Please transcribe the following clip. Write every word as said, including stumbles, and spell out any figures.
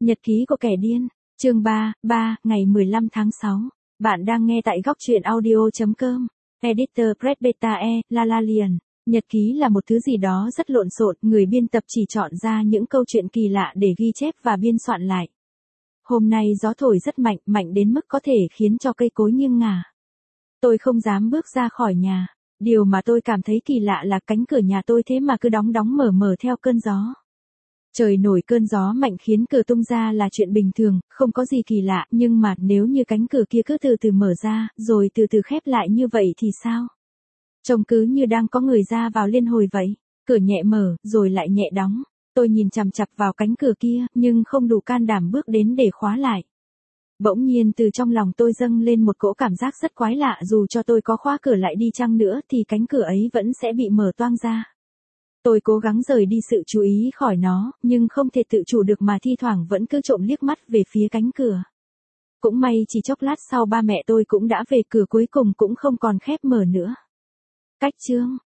Nhật ký của kẻ điên, chương ba, ba, ngày mười lăm tháng sáu. Bạn đang nghe tại góc truyện audio chấm com. Editor Press Beta E, La La Lian. Nhật ký là một thứ gì đó rất lộn xộn, người biên tập chỉ chọn ra những câu chuyện kỳ lạ để ghi chép và biên soạn lại. Hôm nay gió thổi rất mạnh, mạnh đến mức có thể khiến cho cây cối nghiêng ngả. Tôi không dám bước ra khỏi nhà. Điều mà tôi cảm thấy kỳ lạ là cánh cửa nhà tôi thế mà cứ đóng đóng mở mở theo cơn gió. Trời nổi cơn gió mạnh khiến cửa tung ra là chuyện bình thường, không có gì kỳ lạ, nhưng mà nếu như cánh cửa kia cứ từ từ mở ra, rồi từ từ khép lại như vậy thì sao? Trông cứ như đang có người ra vào liên hồi vậy. Cửa nhẹ mở, rồi lại nhẹ đóng. Tôi nhìn chằm chằm vào cánh cửa kia, nhưng không đủ can đảm bước đến để khóa lại. Bỗng nhiên từ trong lòng tôi dâng lên một cỗ cảm giác rất quái lạ, dù cho tôi có khóa cửa lại đi chăng nữa thì cánh cửa ấy vẫn sẽ bị mở toang ra. Tôi cố gắng rời đi sự chú ý khỏi nó, nhưng không thể tự chủ được mà thi thoảng vẫn cứ trộm liếc mắt về phía cánh cửa. Cũng may chỉ chốc lát sau ba mẹ tôi cũng đã về, cửa cuối cùng cũng không còn khép mở nữa. Cách chương,